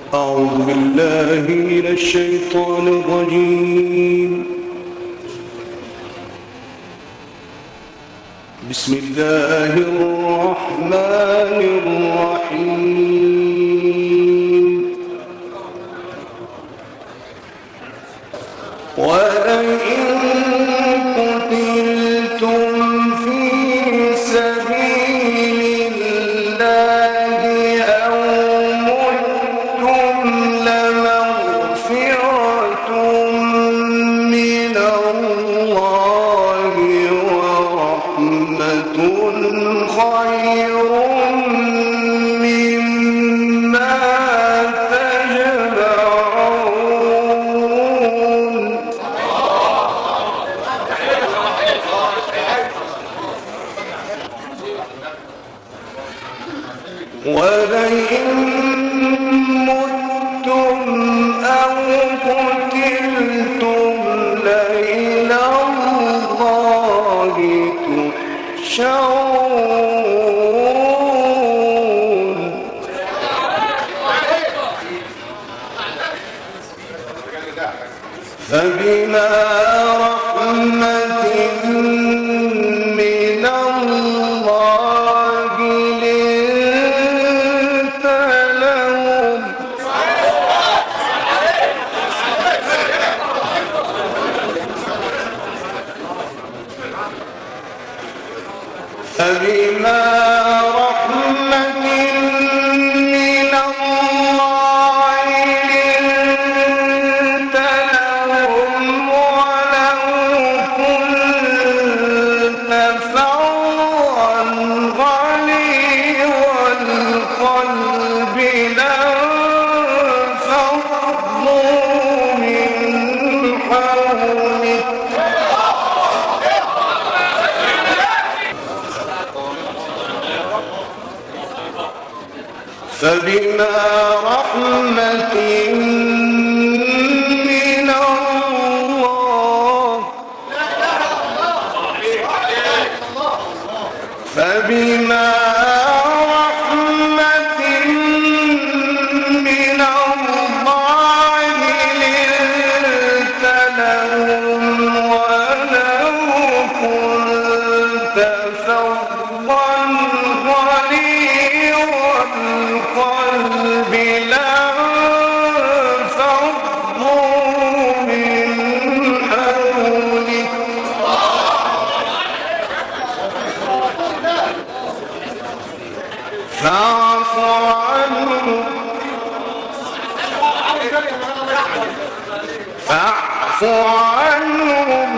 أعوذ بالله من الشيطان الرجيم. بسم الله الرحمن الرحيم. ولئن قتلتم في سبيل الله أو متم لمغفرة من الله ورحمة خير مما تجمعون. ولئن متم أو قتلتم لإلى الله تحشرون. فبما رحمة من الله لنت لهم فبما رحمة من الله لنت لهم ولو كنت فظا غليظ القلب لانفضوا من حولك. فبما رحمة من الله فبما رحمة من الله لنت لهم ولو كنت فظا غليظ القلب لانفضوا من حولك. فاعف عنهم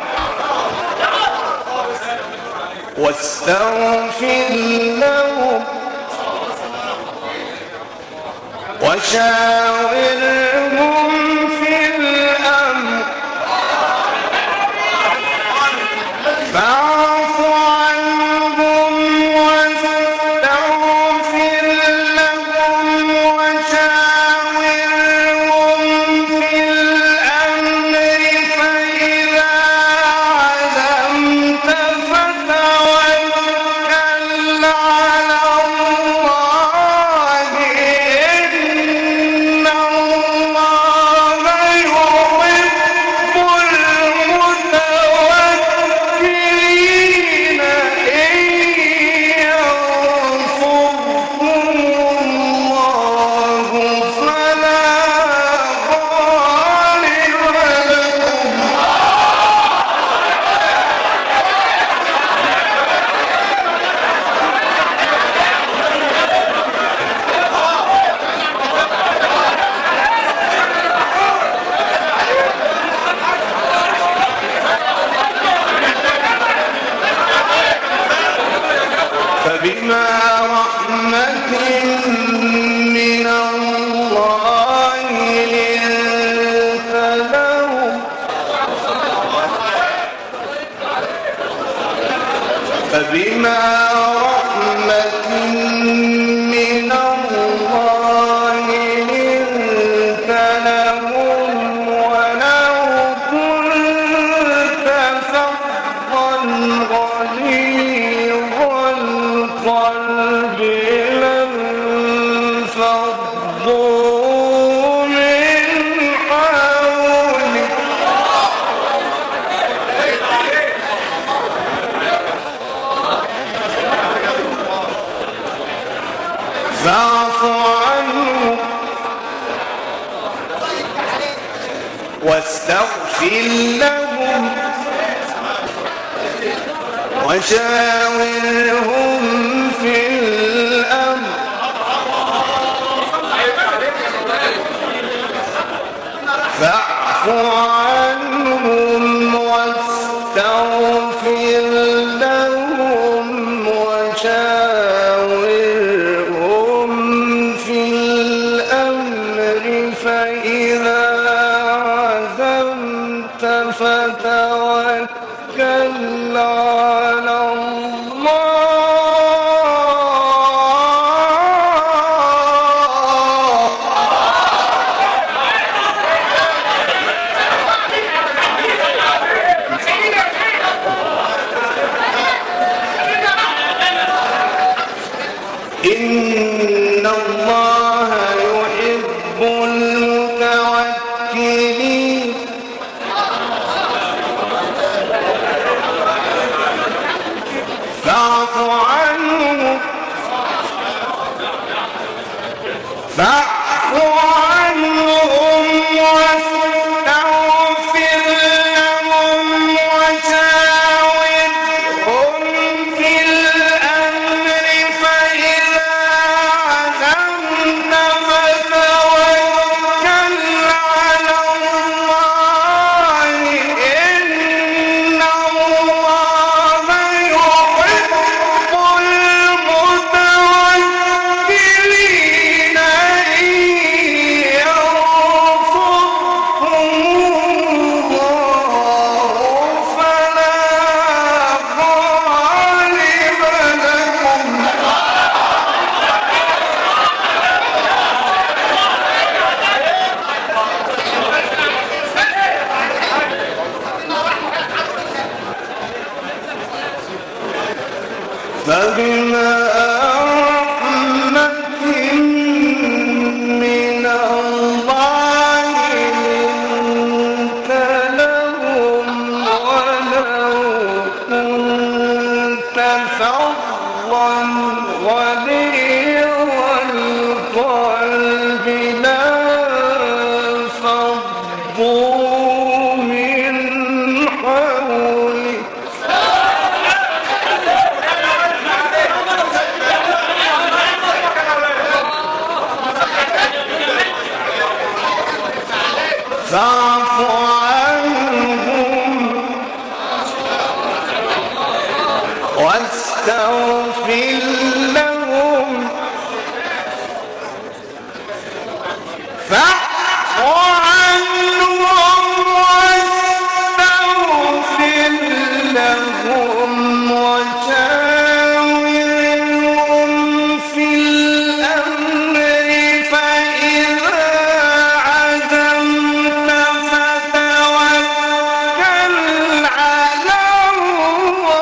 واستغفر لهم وشاورهم في الأمر. فاعف عنهم واستغفر لهم وشاورهم في الأمر. فإذا عزمت فتوكل على الله إن الله يحب المتوكلين. إن ينصركم الله فلا غالب لكم. فبما رحمة من الله لنت لهم فبما رحمة من الله لنت لهم ولو كنت فظا غليظ القلب لانفضوا واستغفر لهم وشاورهم في الأمر فاعف عنهم واستغفر لهم وشاورهم في الأمر فإذا عزمت فتوكل على الله إن الله يحب المتوكلين فاعف عنهم واستغفر لهم وشاورهم في الأمر فإذا عزمت فتوكل على الله إن الله يحب المتوكلين إن ينصركم الله فلا غالب لكم فبما رحمة من الله لنت لهم ولو كنت فظا غليظ القلب لانفضوا من حولك فاعف عنهم واستغفر لهم فاعف عنهم واستغفر لهم وشاورهم في الأمر فإذا عزمت فتوكل على الله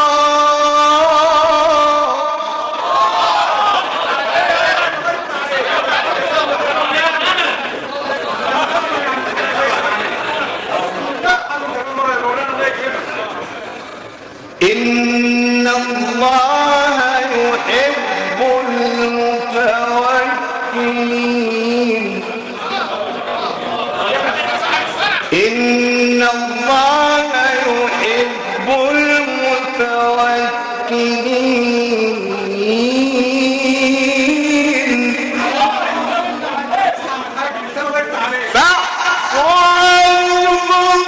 إن الله يحب المتوكلين إن الله يحب المتوكلين فاعف عنهم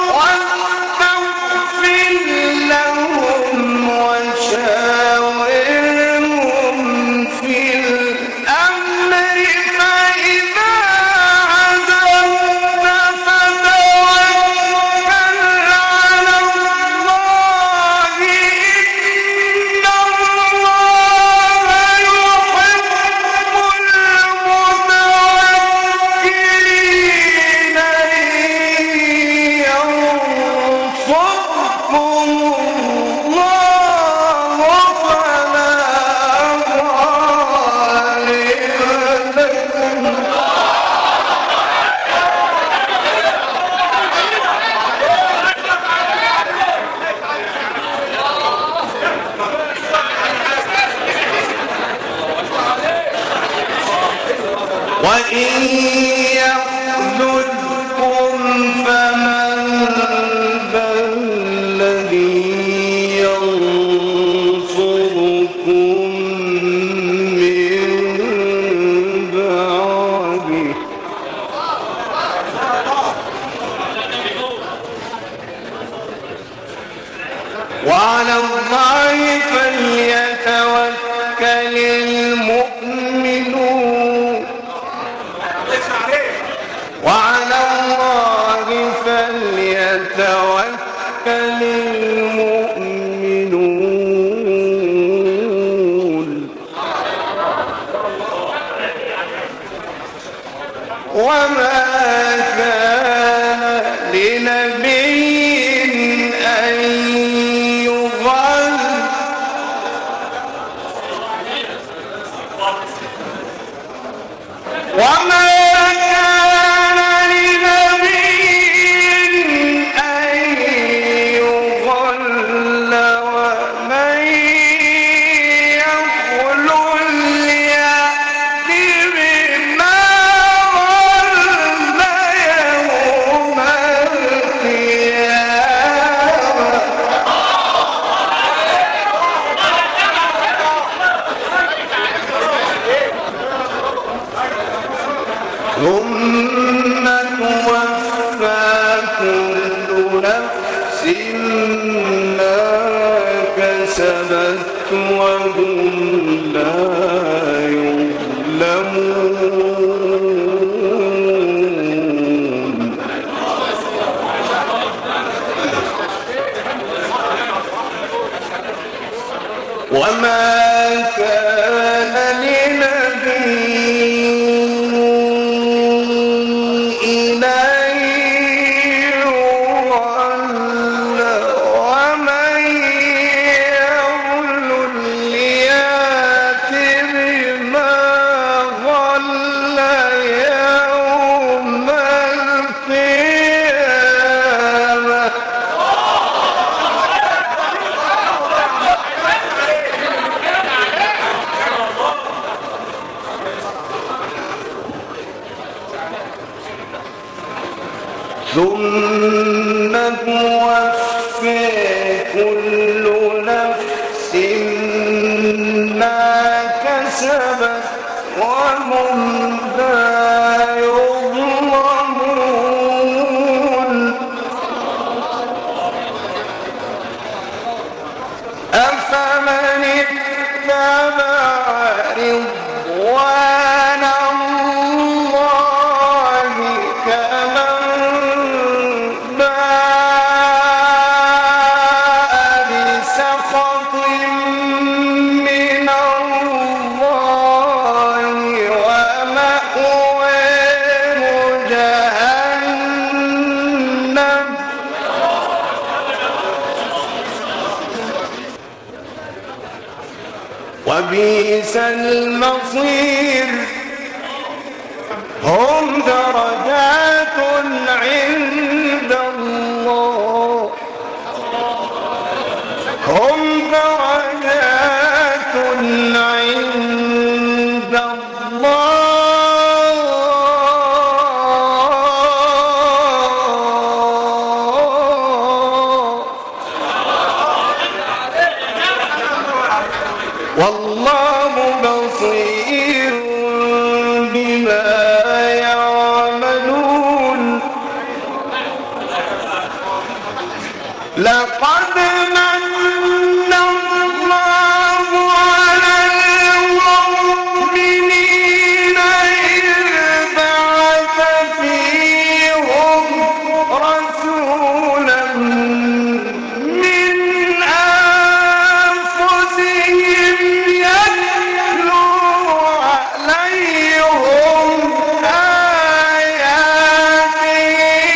واستغفر لهم وشاورهم في الأمر فإذا عزمت فتوكل على الله إن الله يحب المتوكلين إن ينصركم الله فلا غالب لكم وإن يخذلكم وعلى الله فليتوكل المؤمنون وما كان لنبي أن يغل وما كان لنبي أن يغل ومن يغل يأت بما غل يوم ثم توفى كل نفس ما كسبت وهم لا يظلمون وما كان لنبي ثم توفي كل نفس ما كسبت وهم لا يظلمون أفمن اتبع رضوان الله كمن بسخط من الله ومأواه جهنم وبئس المصير هم درجات عند الله هم درجات عند الله والله بصير بما يعملون لقد من الله على المؤمنين إذ بعث فيهم رسولا من أنفسهم يتلو عليهم آياته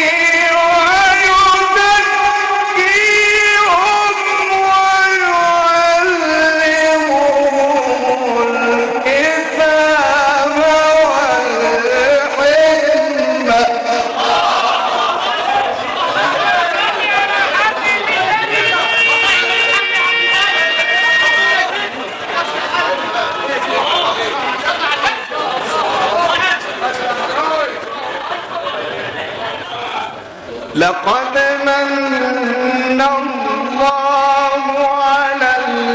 لقد من الله على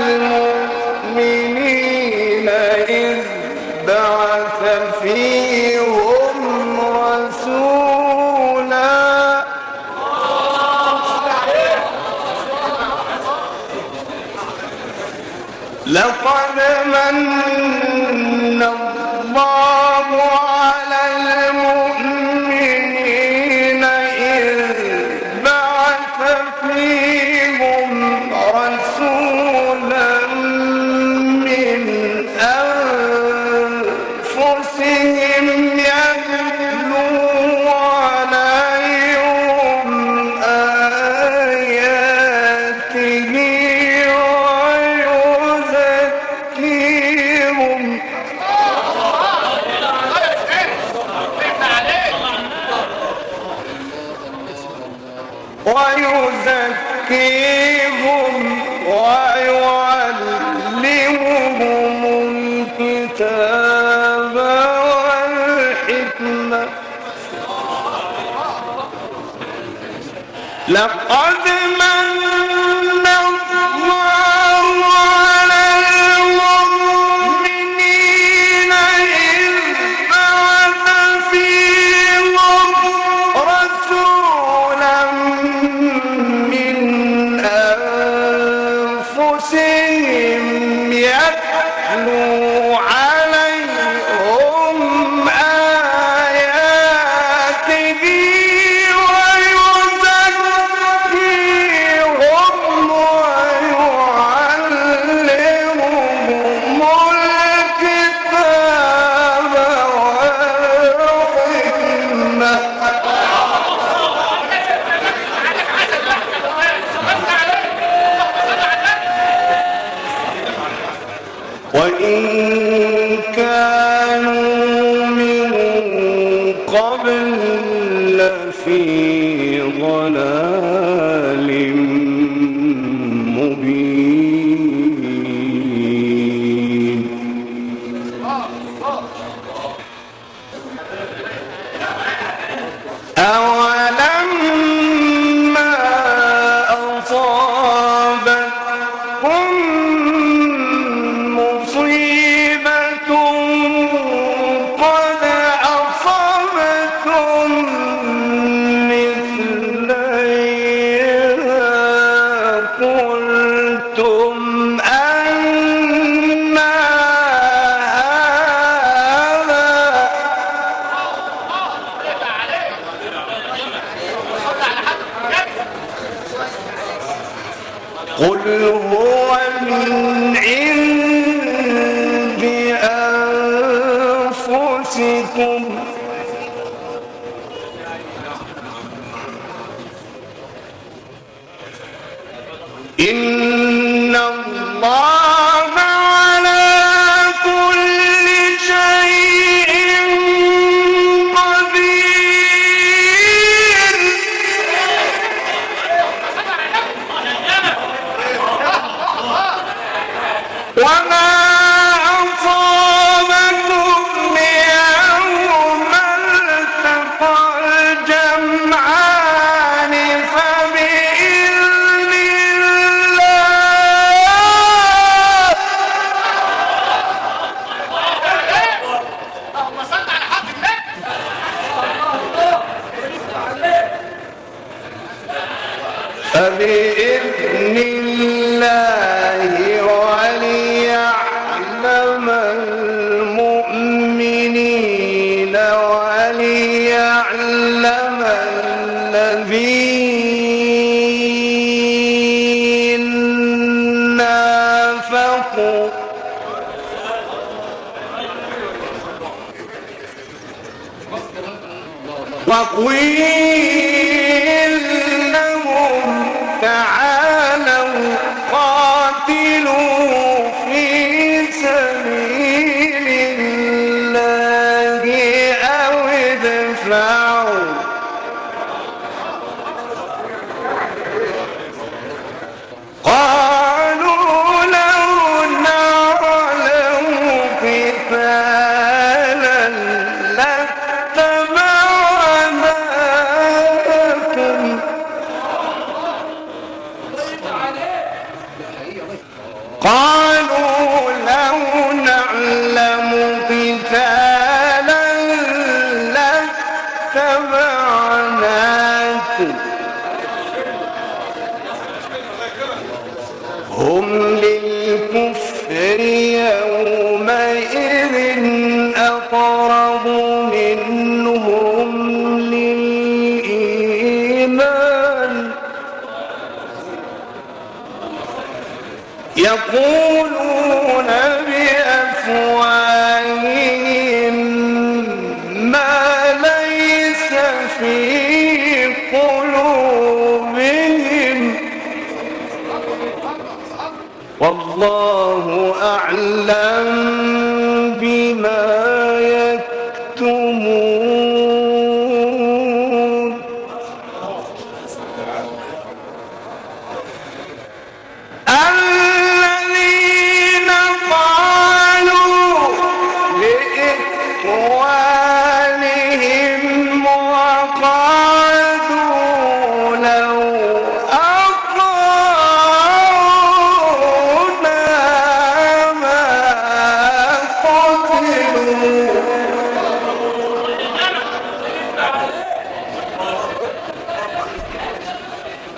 المؤمنين إذ بعث فيهم رسولا لقد من الله على المؤمنين ويزكيهم ويعلمهم الكتاب والحكمة لقد من الله على المؤمنين إذ بعث فيهم رسولا من أنفسهم يتلو عليهم آياته وإن كانوا من قبل لفي ضلال مبين أولما أصابتكم مصيبة قد أصبتم مثليها قلتم أن قل هو من عند أنفسكم إن الله على كل شيء قدير وما أصابكم يوم التقى الجمعان فبإذن الله اللهم صل على حق فبإذن الله وليعلم المؤمنين وليعلم الذين نافقوا وقيل لهم تعالوا قاتلوا في سبيل الله أو ادفعوا قالوا لو نعلم قتالا لاتبعناكم قالوا لو نعلم قتالا لاتبعناكم هم للكفر يومئذ أقرب منهم للإيمان يقولون بأفواههم ما ليس في قلوبهم والله أعلم بما يكتمون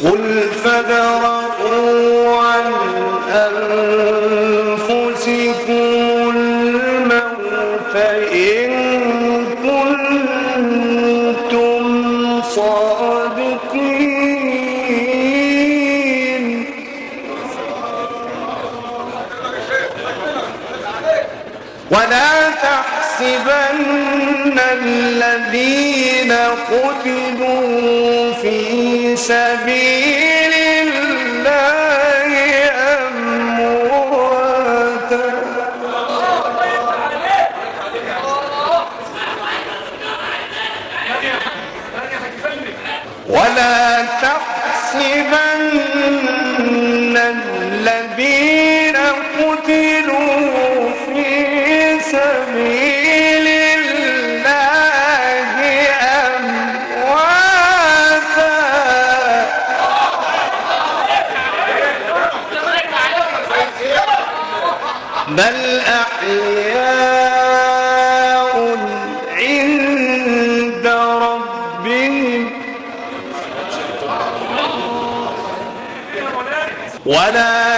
قل فادرءوا عن أنفسكم الموت إن كنتم صادقين ولا تحسبن الذين قتلوا في سبيل الله أمواتا ولا تحسبن الذين قتلوا في سبيل الله أمواتا بل أحياء عند ربهم ولا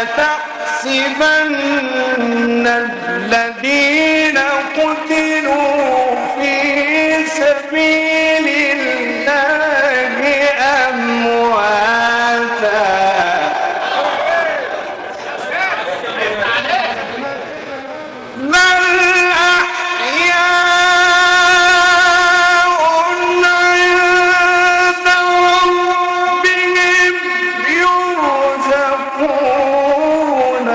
تحسبن الذين قتلوا في سبيل الله أمواتا بل أحياء عند ربهم يرزقون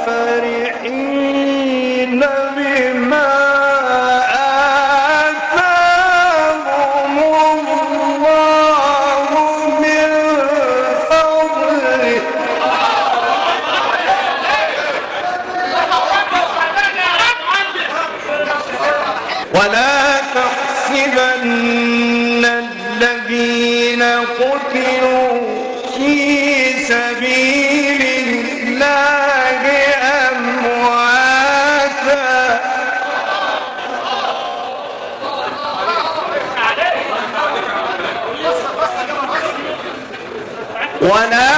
فرحين بما آتاهم الله من فضله ولا تحسبن الذين قتلوا في سبيل الله أمواتا ولا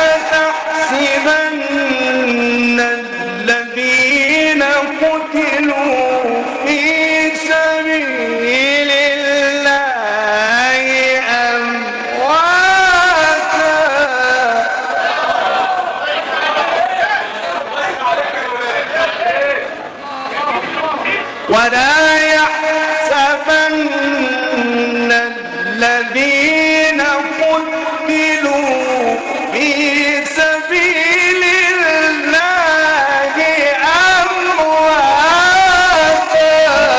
تحسبن الذين قتلوا في سبيل الله أمواتا ولا يحسبن الذين قتلوا في سبيل الله أمواتا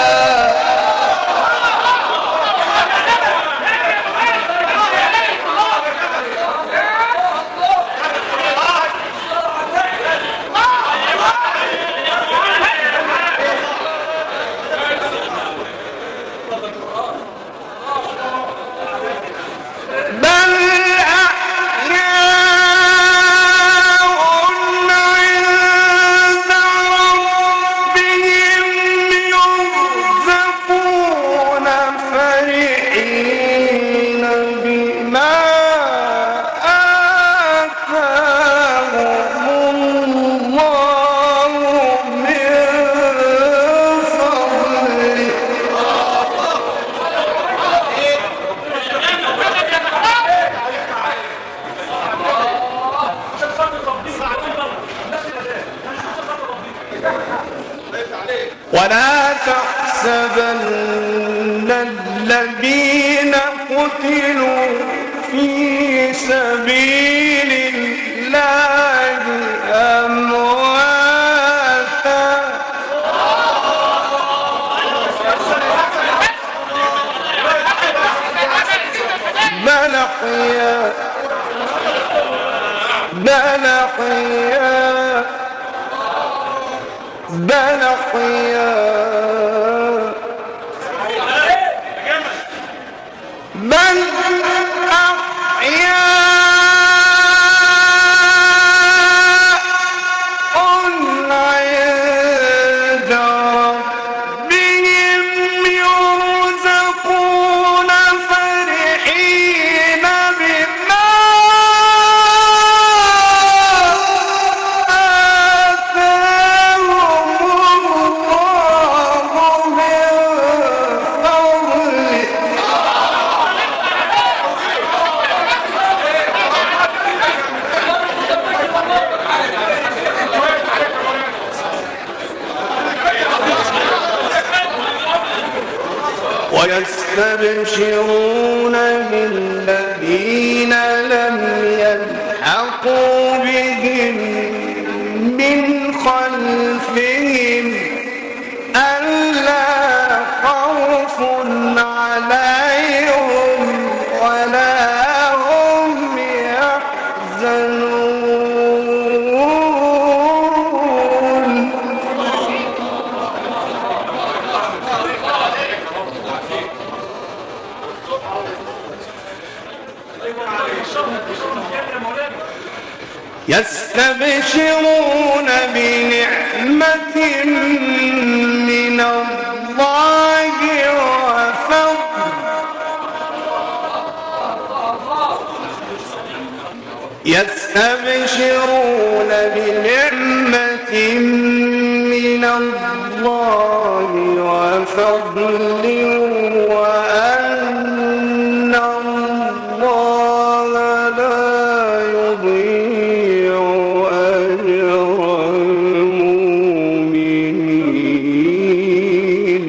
بل أحياء عند ربهم يرزقون فرحين بما آتاهم الله من فضله ولا تحسبن الذين قتلوا في سبيل الله أمواتا بل أحياء بل أحياء بل أحياء بل أحياء عند ربهم يرزقون فرحين بما يستبشرون بالذين لم يلحقوا بهم من خلفهم ألا خوف عليهم ولا هم يحزنون يستبشرون بنعمة من الله وفضل يستبشرون بنعمة من الله وفضل وأن الله لا يضيع أجر المؤمنين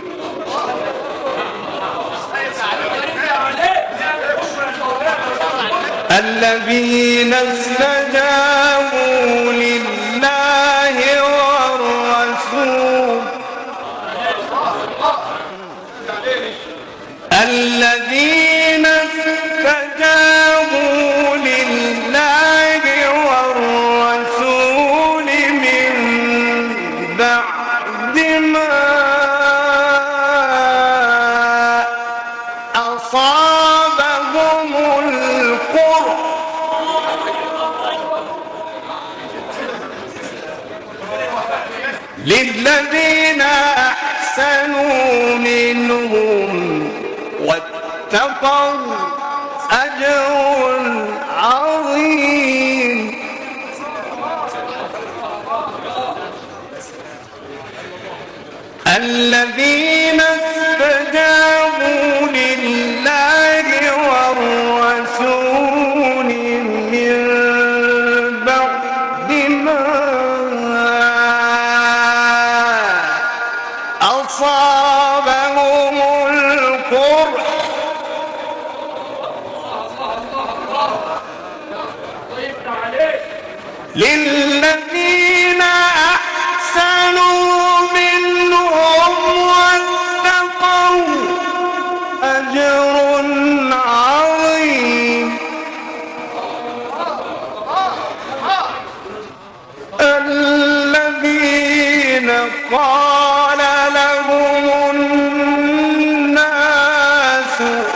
الذين استجابوا لله والرسول الذين استجابوا لله والرسول من بعد ما أصابهم القرح للذين أحسنوا منهم واتقوا أجر عظيم الذين استجابوا لله والرسول من بعد ما أصابهم القرح للذين أحسنوا منهم واتقوا أجر عظيم الذين قال لهم الناس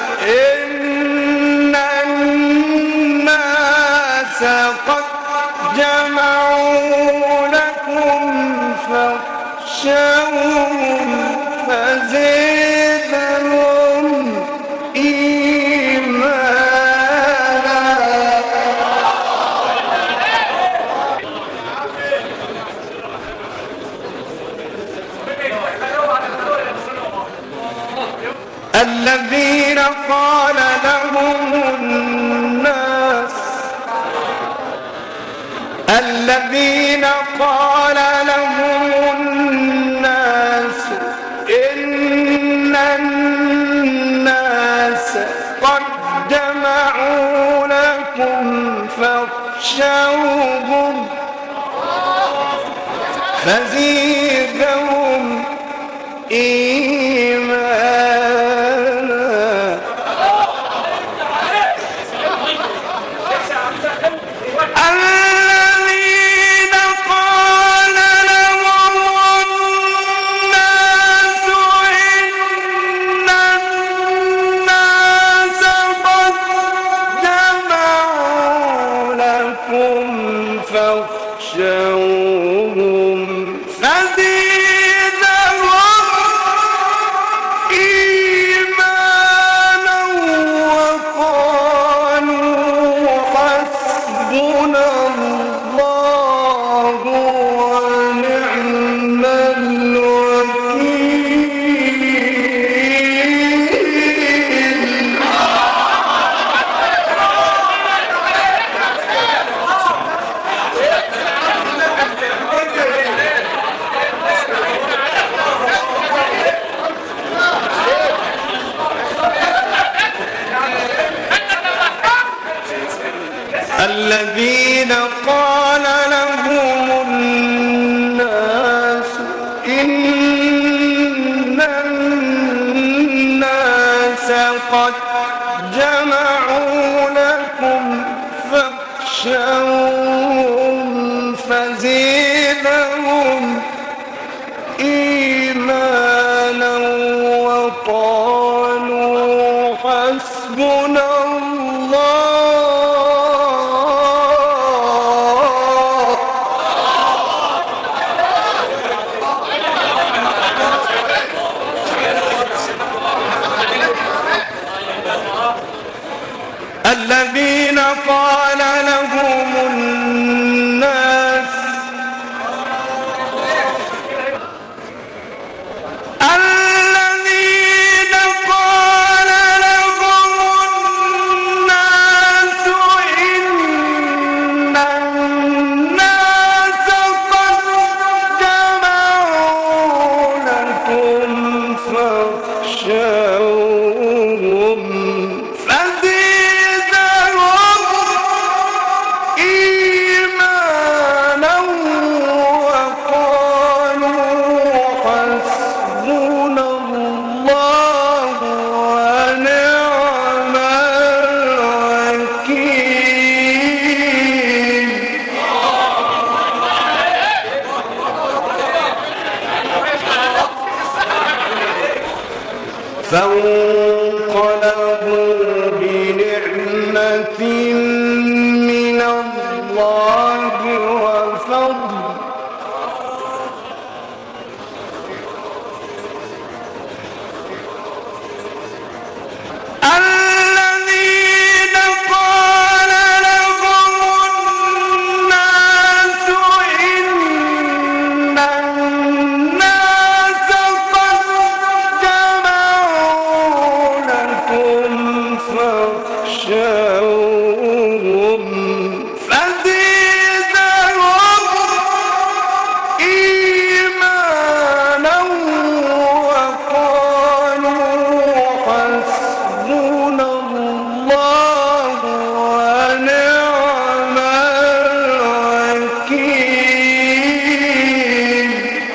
إن الناس قد جمعوا لكم فاخشوهم فزيدهم إيمانا الذين قال لهم الناس الذين قال لهم الناس إن الناس قد جمعوا لكم فاخشوهم فزيدهم إيمانا الذين قال لهم الناس إن الناس قد جمعوا لكم فاخشوهم فزيدهم الذين قال لهم الناس إن الناس قد جمعوا لكم فاخشوهم فزيدهم إيمانا وقالوا حسبنا الله الذين قال لهم الناس الذين قال لهم الناس إن الناس قد جمعوا لكم فاخشوهم إيمانا وقالوا حسبنا الله ونعم الوكيل فانقلبوا بنعمة من الله وفضل الذين قال لهم الناس إن الناس قد جمعوا لكم فاخشوهم فزيدهم إيمانا وقالوا حسبنا الله ونعم الوكيل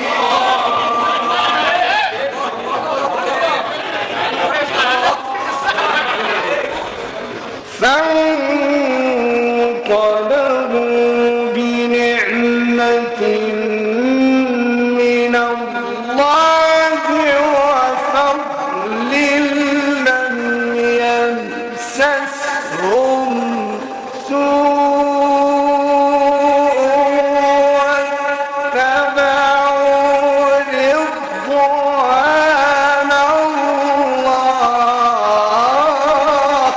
فانقلبوا بنعمة من الله وفضل لم يمسسهم سوء واتبعوا رضوان الله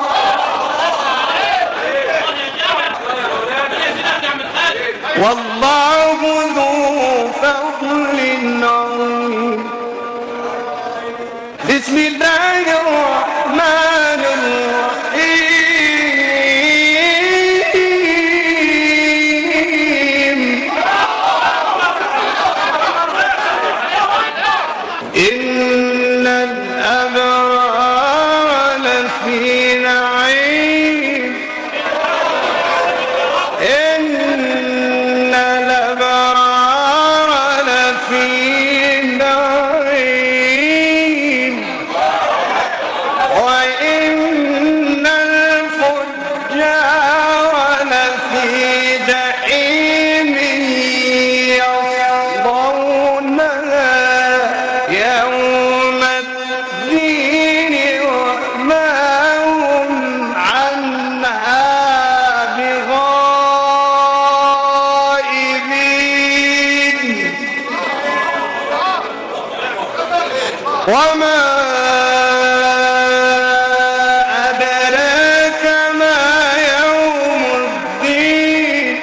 والله ذو فضل عظيم بسم الله الرحمن الرحيم إن الأبرار لفي نعيم إن الأبرار لفي نعيم وإن الفجار لفي جحيم يصلونها يوم الدين وما هم عنها بغائبين وما أدراك ما يوم الدين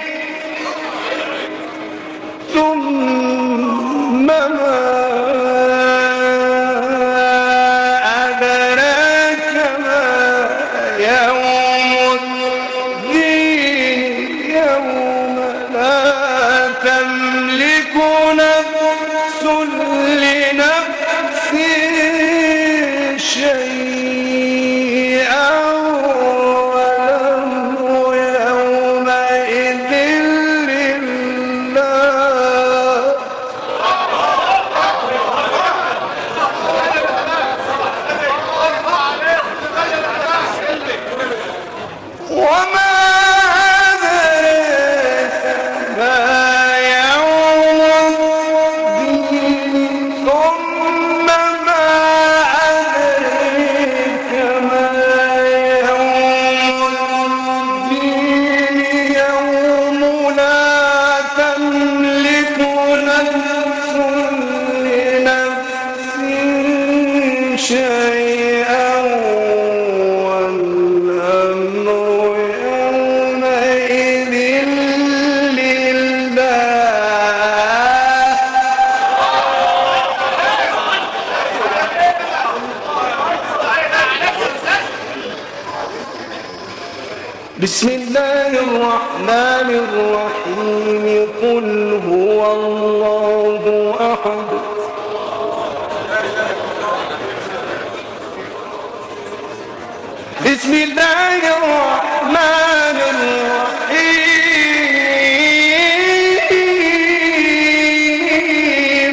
ثم ما أدراك ما يوم الدين يوم لا تملك نفس لنفس شيئا والأمر بسم الله الرحمن الرحيم قل هو الله أحد بسم الله الرحمن الرحيم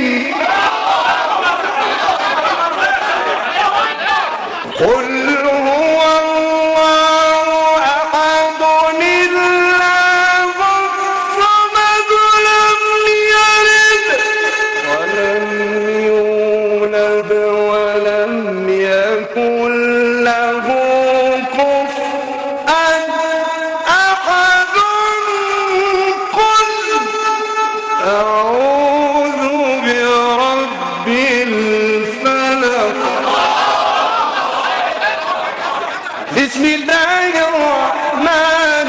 قل هو الله أحد الله الصمد لم يلد ولم يولد ولم يكن له كفوا أحد قل أعوذ برب الفلق بسم الله الرحمن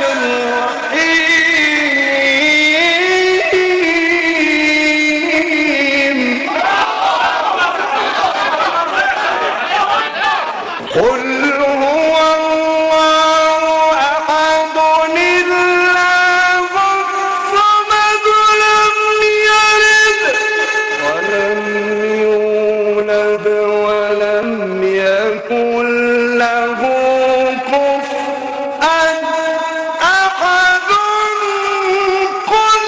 الرحيم قل هو الله أحد الله الصمد لم يلد ولم يولد ولم يكن له كفوا أحد قل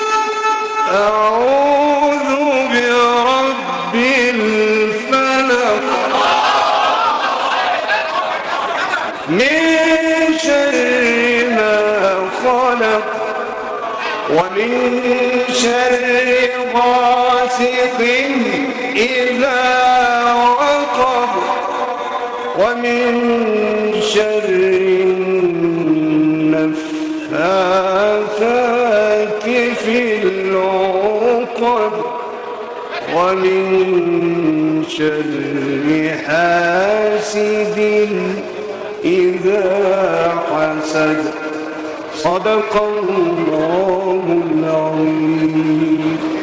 أعوذ برب الفلق من شر ما خلق ومن شر غاسق إذا وقب ومن شر النفاثات في العقد ومن شر حاسد إذا حسد صدق الله العظيم.